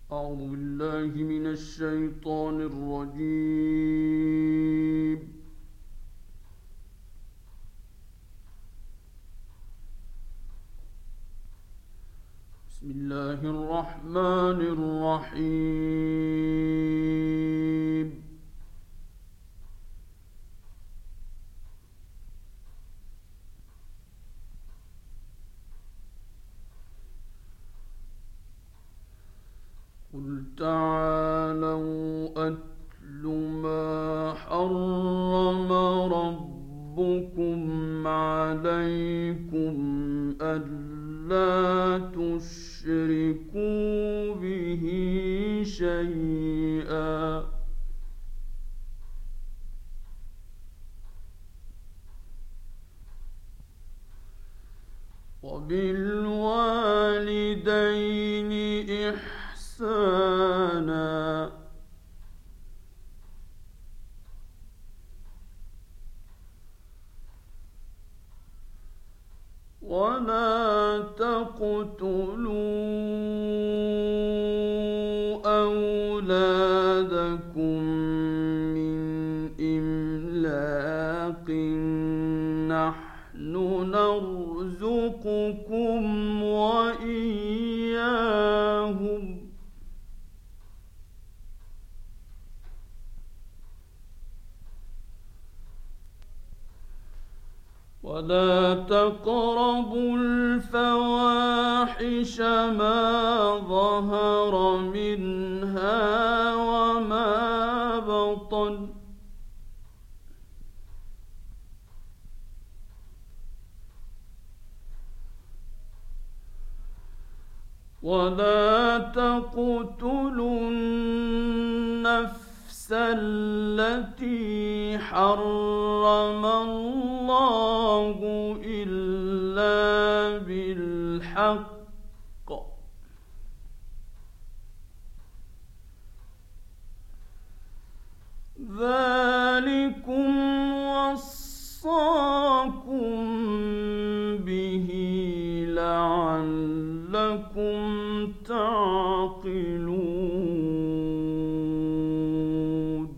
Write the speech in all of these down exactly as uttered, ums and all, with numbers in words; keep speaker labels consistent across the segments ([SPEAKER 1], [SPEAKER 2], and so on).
[SPEAKER 1] أعوذ بالله من الشيطان الرجيم. بسم الله الرحمن الرحيم. قل تعالوا أتل ما حرم ربكم عليكم ألا تشركوا به شيئا وبالوالدين إحسانا ولا تقتلوا أولادكم من إملاق نحن نرزقكم وإياهم ولا تقربوا الفواحش ما ظهر منها وما بطن ولا تقتلوا النفس التي حرم الله إلا بالحق ذلكم وصاكم به لعلكم تعقلون.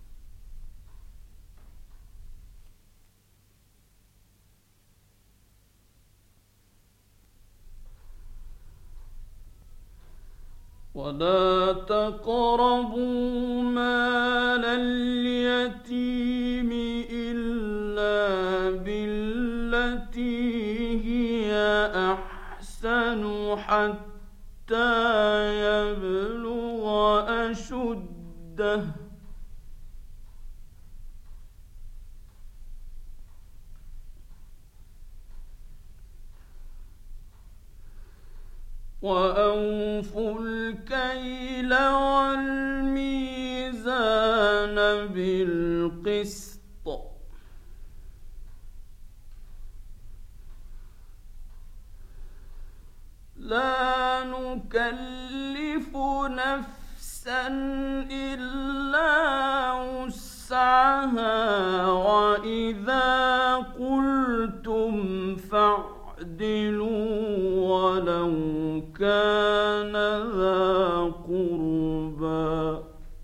[SPEAKER 1] ولا تقربوا مال اليتيم إلا بالتي هي أحسن حتى يبلغ أشده وأوفوا الكيل والميزان بالقسط لا نكلف نفسا إلا وسعها وإذا قلتم فاعدلوا ولو كان ذا قربى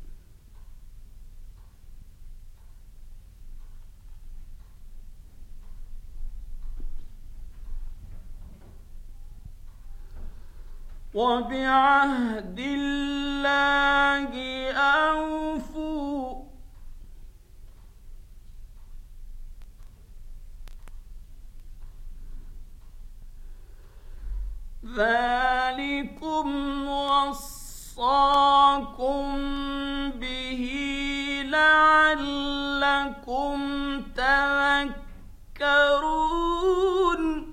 [SPEAKER 1] وبعهد الله أوفوا ذلكم وصاكم به لعلكم تذكرون.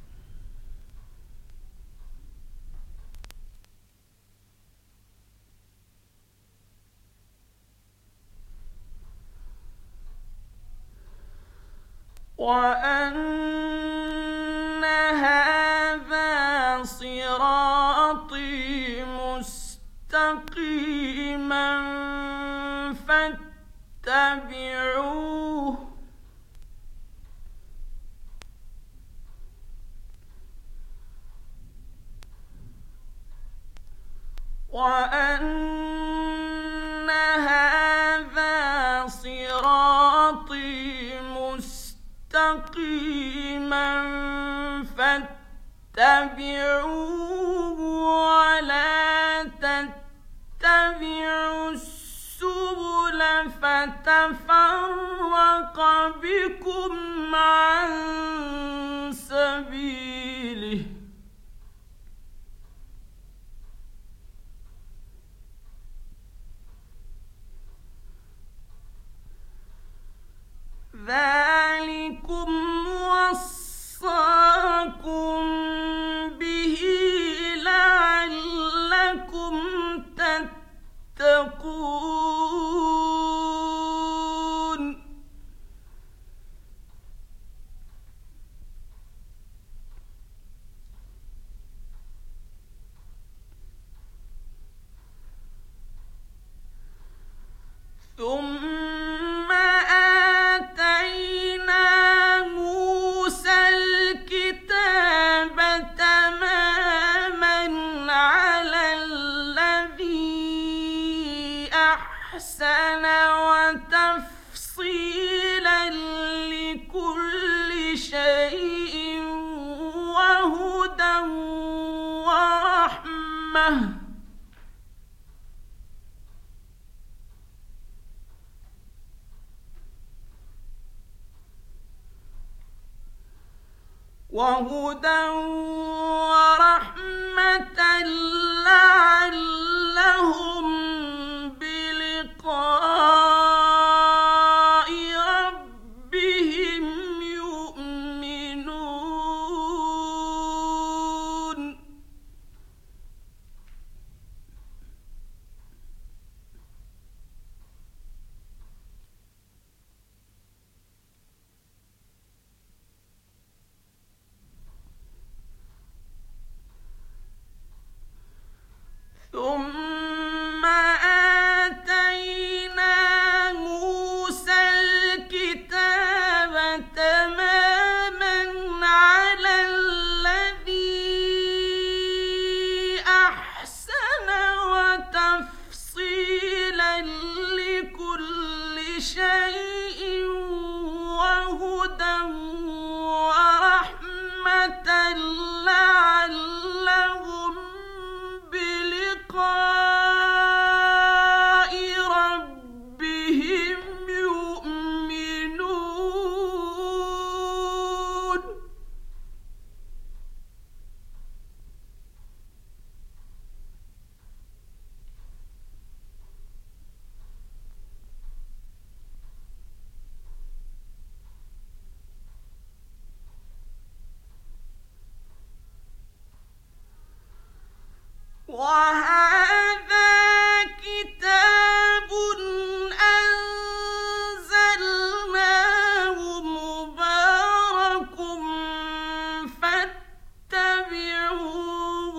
[SPEAKER 1] وأن هذا صراطي مستقيما فاتبعوه وأن هذا صراطي مستقيما فاتبعوه ولا تتبعوا السبل فتفرق بكم عن سبيله ذلكم وصاكم به لعلكم تتقون ثم آتينا موسى الكتاب تماما على الذي أحسن وتفصيلا لكل شيء وهدى ورحمة وهدى ورحمة لعلهم بلقاء ربهم يؤمنون ثم آتينا موسى الكتاب تماما على الذي أحسن وتفصيلا لكل شيء وهدى ورحمة لعلهم بلقاء ربهم يؤمنون وهذا كتاب أنزلناه مبارك فاتبعوه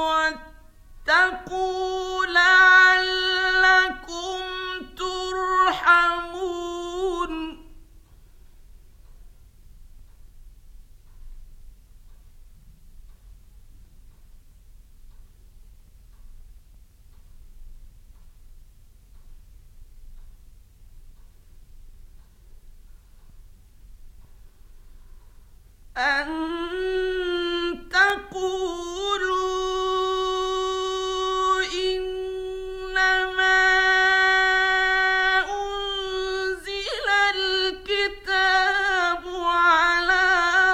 [SPEAKER 1] واتقوا لعلكم ترحمون أن تقولوا إنما أنزل الكتاب على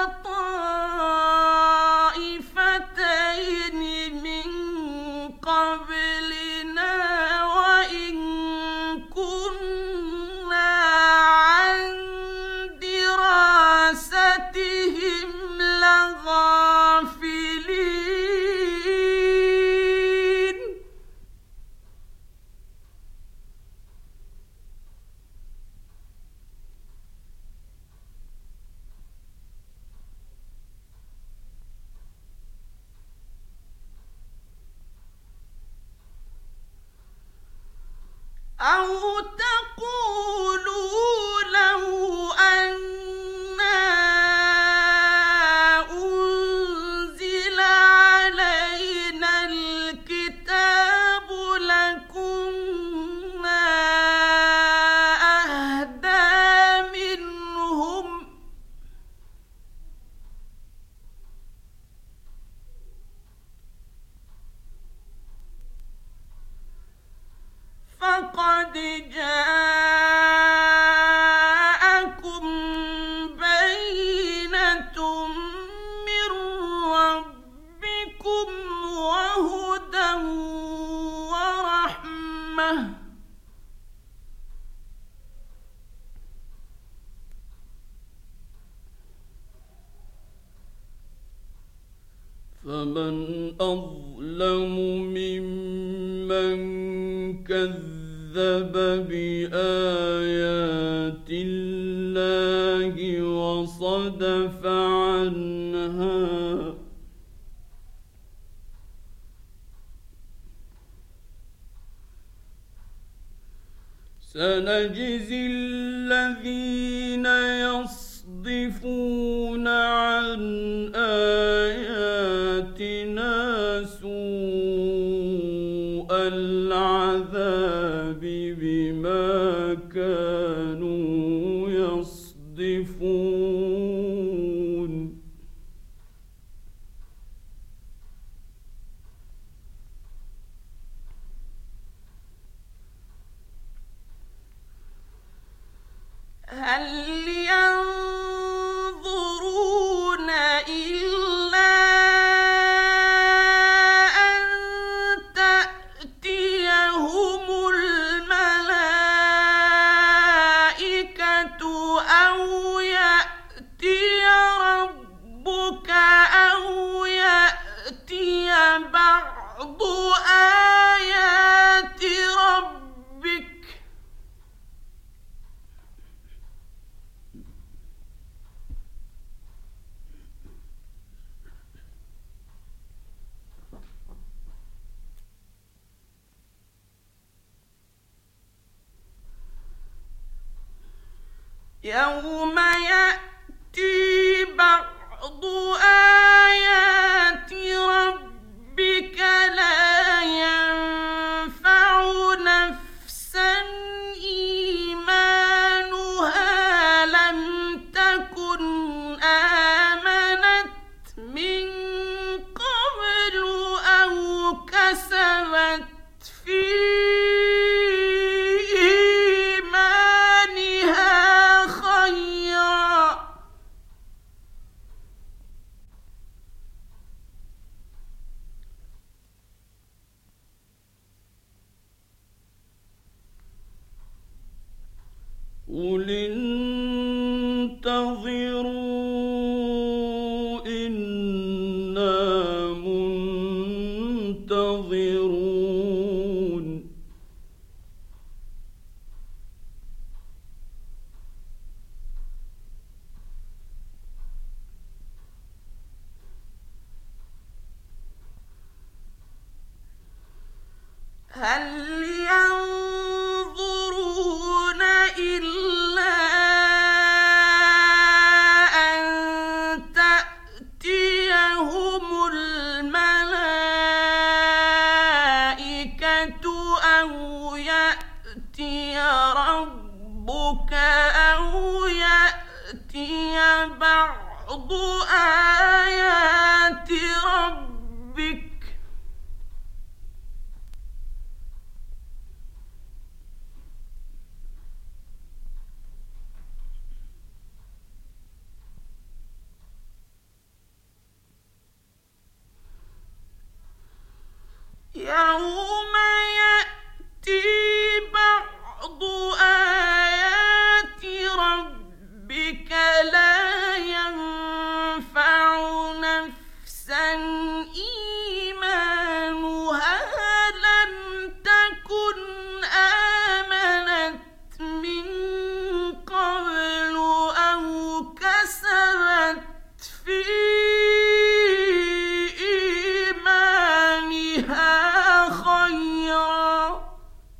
[SPEAKER 1] طائفتين من قبلنا وإن كنا عن دراستهم لغافلين أو تقولوا لو أنا أنزل علينا الكتاب قد جاءكم بينة من ربكم وهدى ورحمة فمن أظلم ممن كذب بآيات الله وصدف عنها سنجزي الذين يصدفون عن آياتنا سوء العذاب بما كانوا يصدفون هل ينظرون إلا أن تأتيهم الملائكة أو يأتي ربك أو يأتي بعض آيات ربك يوم يأتي بعض آيات ربك لا ينفع نفسا إيمانها لم تكن آمنت من قبل أو كسبت في إيمانها خيرا قل انتظروا إنا منتظرون هل ينظرون إلا أن تأتيهم الملائكة أو يأتي ربك أو يأتي بعض آيات ربك يوم يأتي بعض آيات ربك لا ينفع نفسا إيمانها لم تكن آمنت من قبل أو كسبت في إيمانها خيرا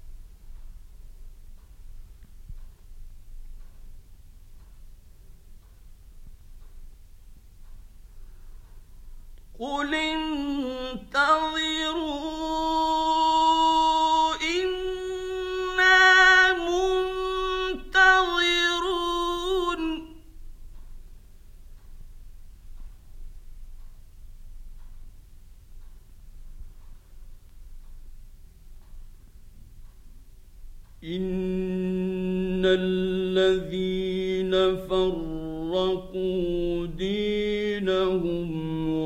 [SPEAKER 1] قل انتظروا إنا منتظرون
[SPEAKER 2] إن الذين فرقوا دينهم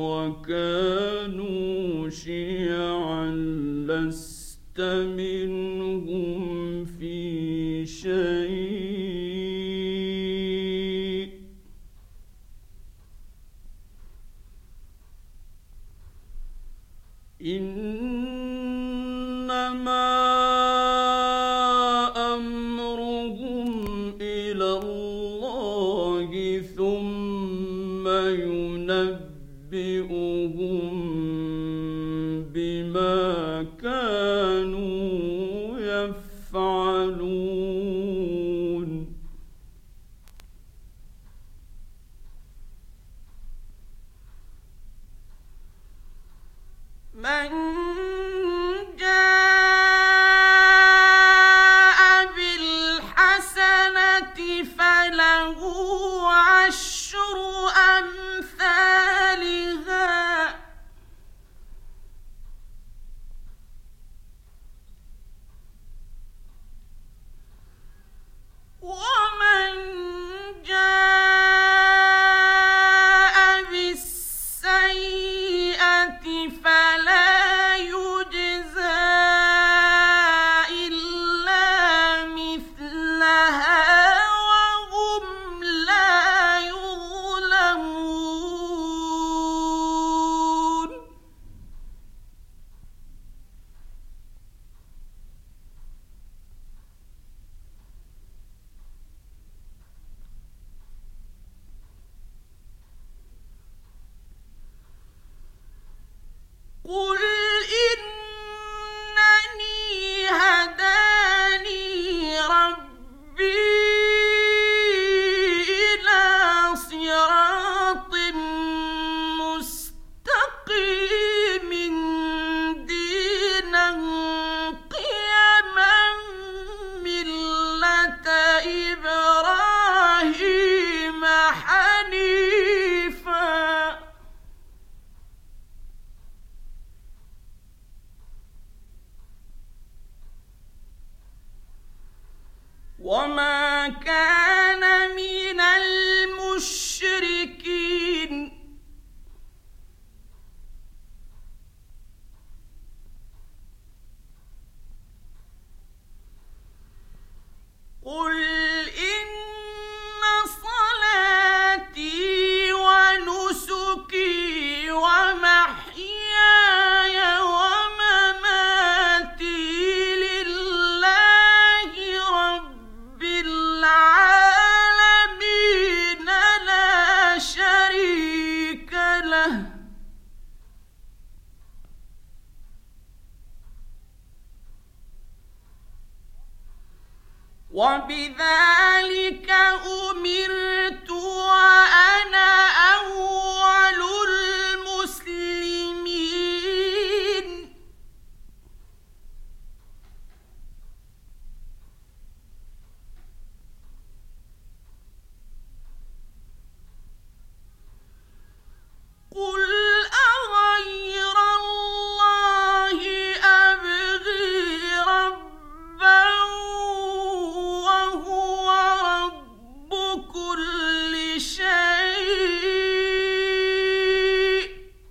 [SPEAKER 2] وكانوا شيعا لست منهم في شيء إنما أمرهم إلى الله ثم ينبئهم بما كانوا يفعلون من جاء بالحسنة فله عشر أمثالها ومن جاء بالسيئة فلا يجزى إلا مثلها وهم لا يظلمون قل إنني هداني ربي إلى صراط مستقيم دينا قيما ملة إبراهيم حنيفا وما كان من المشركين قل إن صلاتي ونسكي ومحياي ومماتي لله رب العالمين لا شريك له وبذلك أمرت وأنا أول المسلمين قل أغير الله أبغي ربا وهو رب كل شيء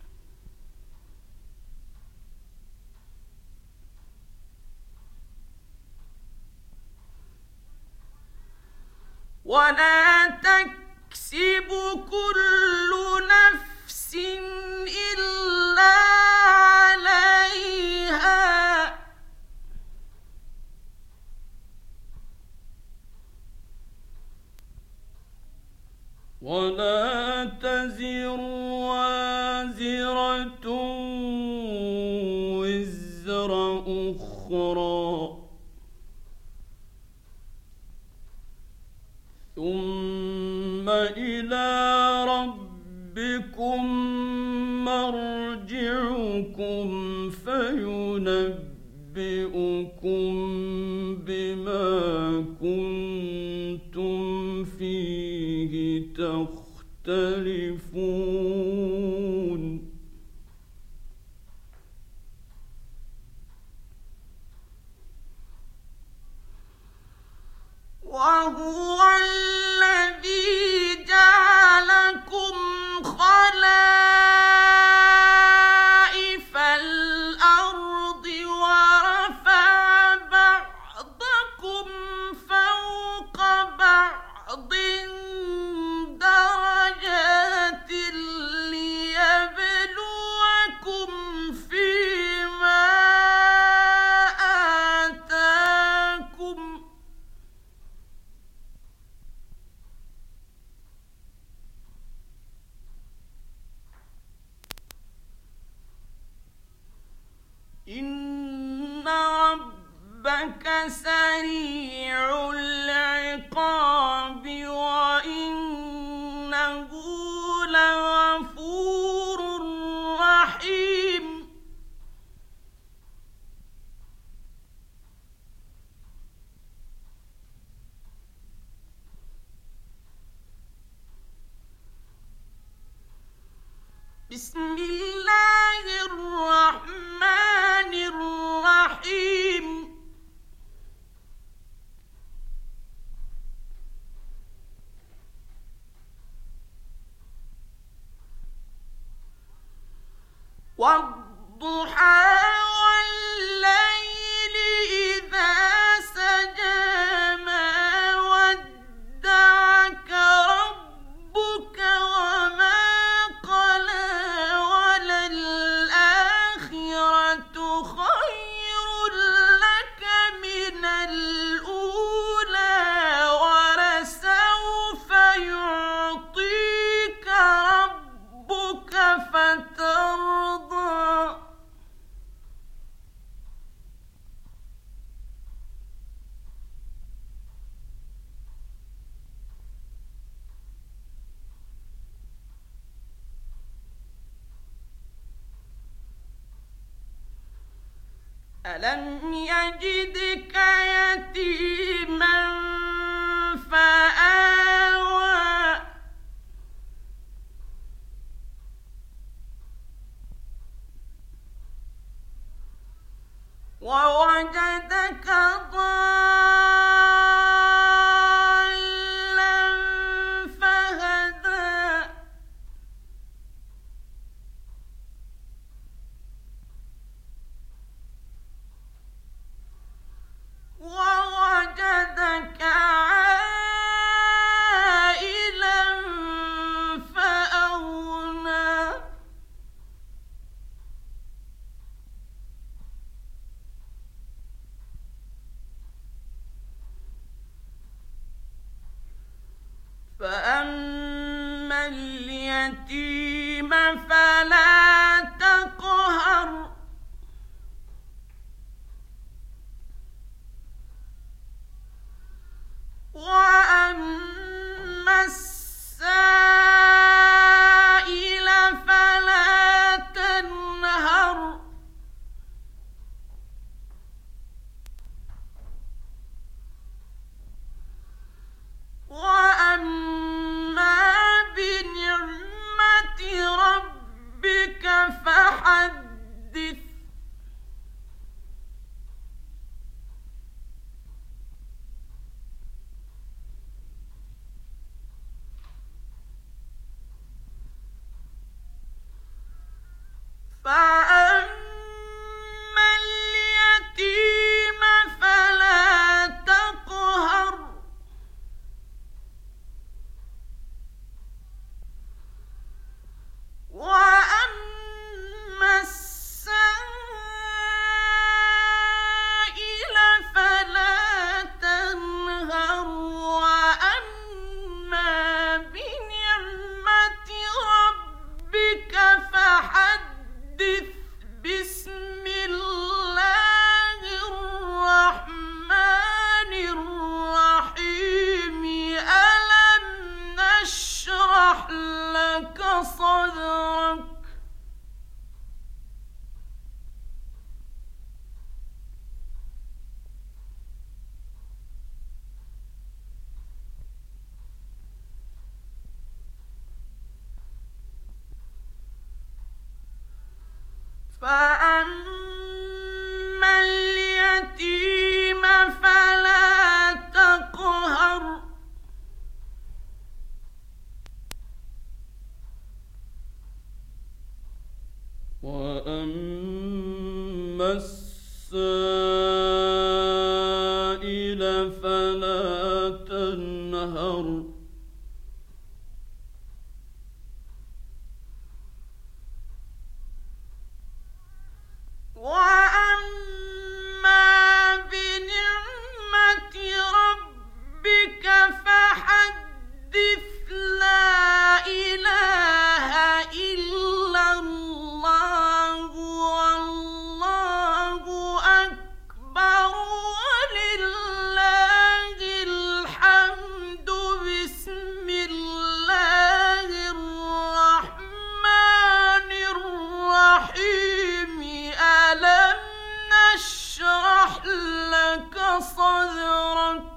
[SPEAKER 2] ولا تكسب كل نفس إلا عليها ولا تزر وازرة وزر أخرى ثم إلى ربكم مرجعكم فينبئكم بما كنتم فيه تختلفون
[SPEAKER 1] وهو الذي جعلكم خلائف الأرض ورفع بعضكم فوق بعض درجات ليبلوكم فيما آتاكم إن ربك سريع العقاب وإنه لغفور رحيم بسم الله الرحمن الرحيم والضحى والليل إذا سجى ما ودعك ربك وما قلى وللآخرة خير لك من الأولى ولسوف يعطيك ربك فترضى ألم يجدك يتيما فآوى ووجدك ضالا فهدى ووجدك عائلا فأغنى فأما اليتيم فلا تقهر وأما السائل فلا تنهر وأما بنعمة ربك فحدث فأما اليتيم فلا تقهر وأما السائل فلا تنهر وأما بنعمة ربك فحدث بسم الله الرحمن الرحيم ألم نشرح لك صدرك فأما اليتيم فلا تقهر
[SPEAKER 2] وأما السائل فلا تنهر
[SPEAKER 1] وأما بنعمة ربك فحدث. لا إله إلا الله والله أكبر ولله الحمد. بسم الله الرحمن الرحيم. ألم نشرح لك صدرك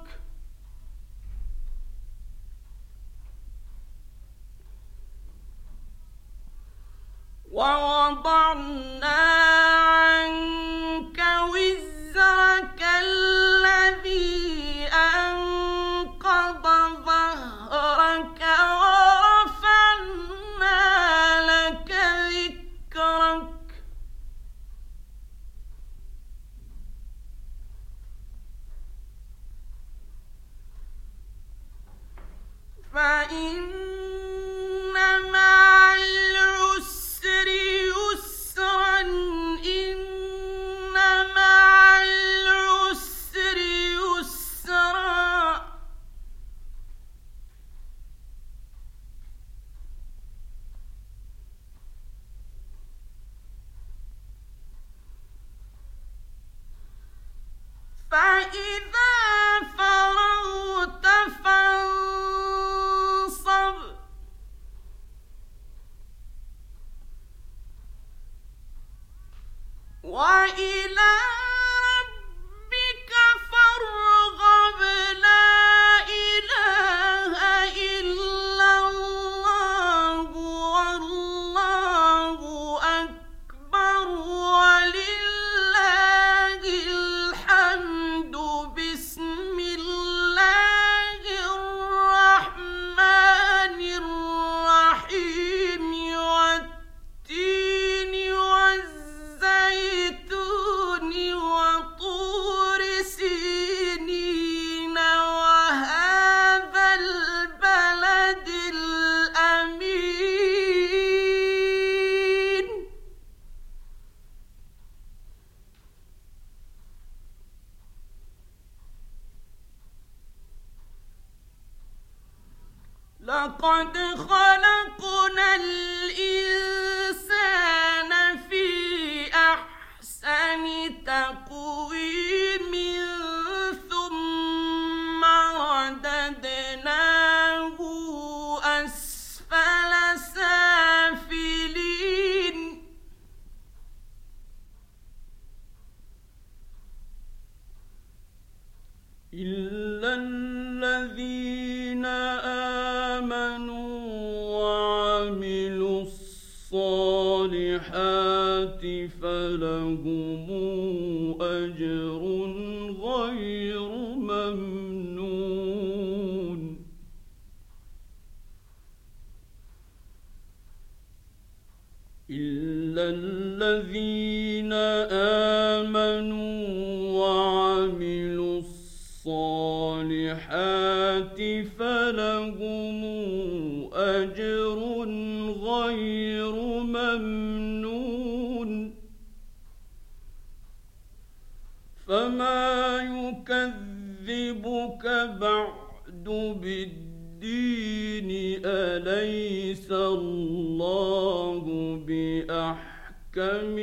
[SPEAKER 1] ووضعنا عنك وزرك الذي أنقض ظهرك ورفعنا لك ذكرك. فإن مع العسر يسرا إن مع العسر يسرا. فإذا فرغت فانصب وإلى ربك فارغب. لا إله إلا الله والله أكبر ولله الحمد. بسم الله الرحمن الرحيم. والتين والزيتون وطور سينين وهذا البلد الأمين. لقد خلقنا الإنسان في أحسن تقويم ثم رددناه أسفل سافلين.
[SPEAKER 2] إلا الذين آمنوا وعملوا الصالحات فلهم أجر غير ممنون. إلا الذين آمنوا وعملوا الصالحات فلهم أجر غير ممنون. فما يكذبك بعد بالدين. أليس الله بأحكم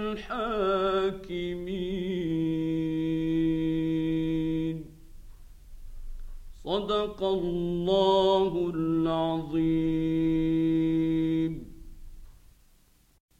[SPEAKER 2] الحاكمين. صدق الله العظيم.